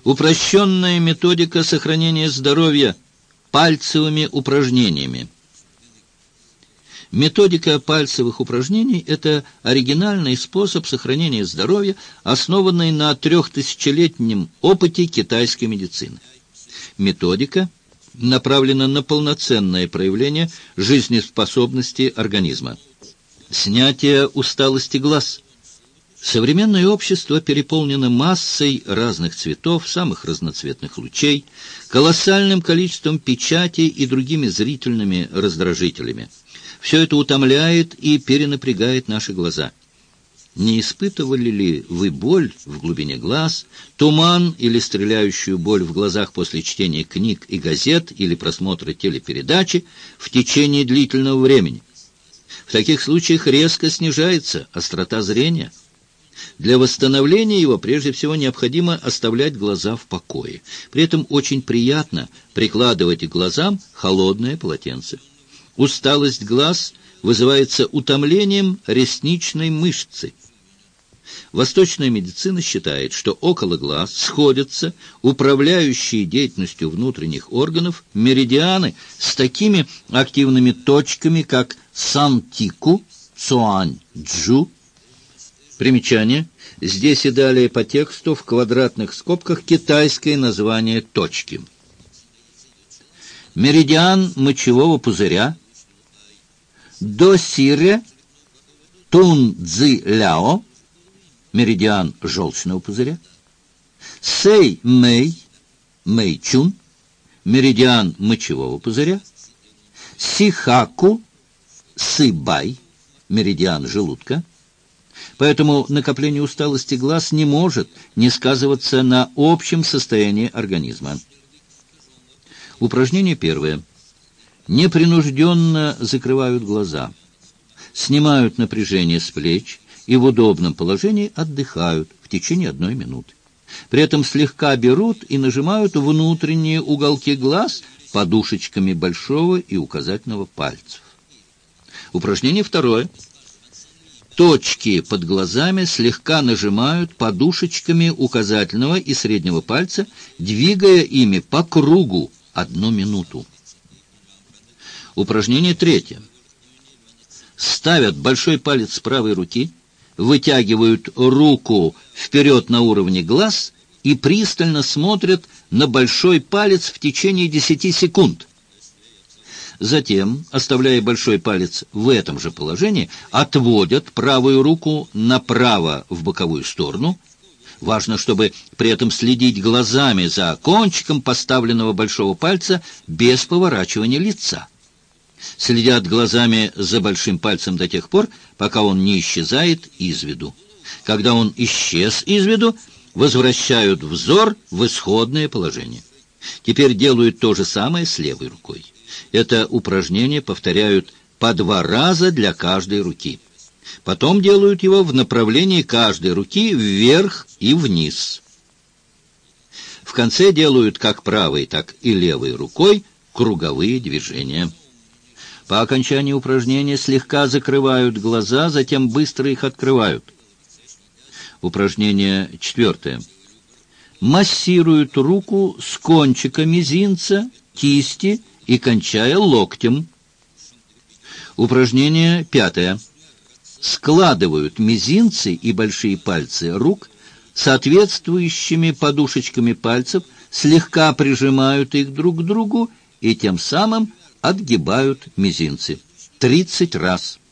Упрощенная методика сохранения здоровья пальцевыми упражнениями. Методика пальцевых упражнений – это оригинальный способ сохранения здоровья, основанный на 3000-летнем опыте китайской медицины. Методика направлена на полноценное проявление жизнеспособности организма. Снятие усталости глаз. Современное общество переполнено массой разных цветов, самых разноцветных лучей, колоссальным количеством печатей и другими зрительными раздражителями. Все это утомляет и перенапрягает наши глаза. Не испытывали ли вы боль в глубине глаз, туман или стреляющую боль в глазах после чтения книг и газет или просмотра телепередачи в течение длительного времени? В таких случаях резко снижается острота зрения. Для восстановления его прежде всего необходимо оставлять глаза в покое. При этом очень приятно прикладывать к глазам холодное полотенце. Усталость глаз вызывается утомлением ресничной мышцы. Восточная медицина считает, что около глаз сходятся управляющие деятельностью внутренних органов меридианы с такими активными точками, как Сантику, Цуань-Джу. Примечание. Здесь и далее по тексту в квадратных скобках китайское название точки. Меридиан мочевого пузыря, Досире Тунцзиляо, меридиан желчного пузыря, Сэй-Мэй, Мэйчун, меридиан мочевого пузыря, Сихаку, Сыбай, меридиан желудка. Поэтому накопление усталости глаз не может не сказываться на общем состоянии организма. Упражнение первое. Непринужденно закрывают глаза, снимают напряжение с плеч и в удобном положении отдыхают в течение 1 минуты. При этом слегка берут и нажимают внутренние уголки глаз подушечками большого и указательного пальцев. Упражнение второе. Точки под глазами слегка нажимают подушечками указательного и среднего пальца, двигая ими по кругу 1 минуту. Упражнение третье. Ставят большой палец правой руки, вытягивают руку вперед на уровне глаз и пристально смотрят на большой палец в течение 10 секунд. Затем, оставляя большой палец в этом же положении, отводят правую руку направо в боковую сторону. Важно, чтобы при этом следить глазами за кончиком поставленного большого пальца без поворачивания лица. Следят глазами за большим пальцем до тех пор, пока он не исчезает из виду. Когда он исчез из виду, возвращают взор в исходное положение. Теперь делают то же самое с левой рукой. Это упражнение повторяют по 2 раза для каждой руки. Потом делают его в направлении каждой руки вверх и вниз. В конце делают как правой, так и левой рукой круговые движения. По окончании упражнения слегка закрывают глаза, затем быстро их открывают. Упражнение 4. Массируют руку с кончика мизинца, кисти и кончая локтем. Упражнение 5. Складывают мизинцы и большие пальцы рук соответствующими подушечками пальцев, слегка прижимают их друг к другу и тем самым отгибают мизинцы 30 раз.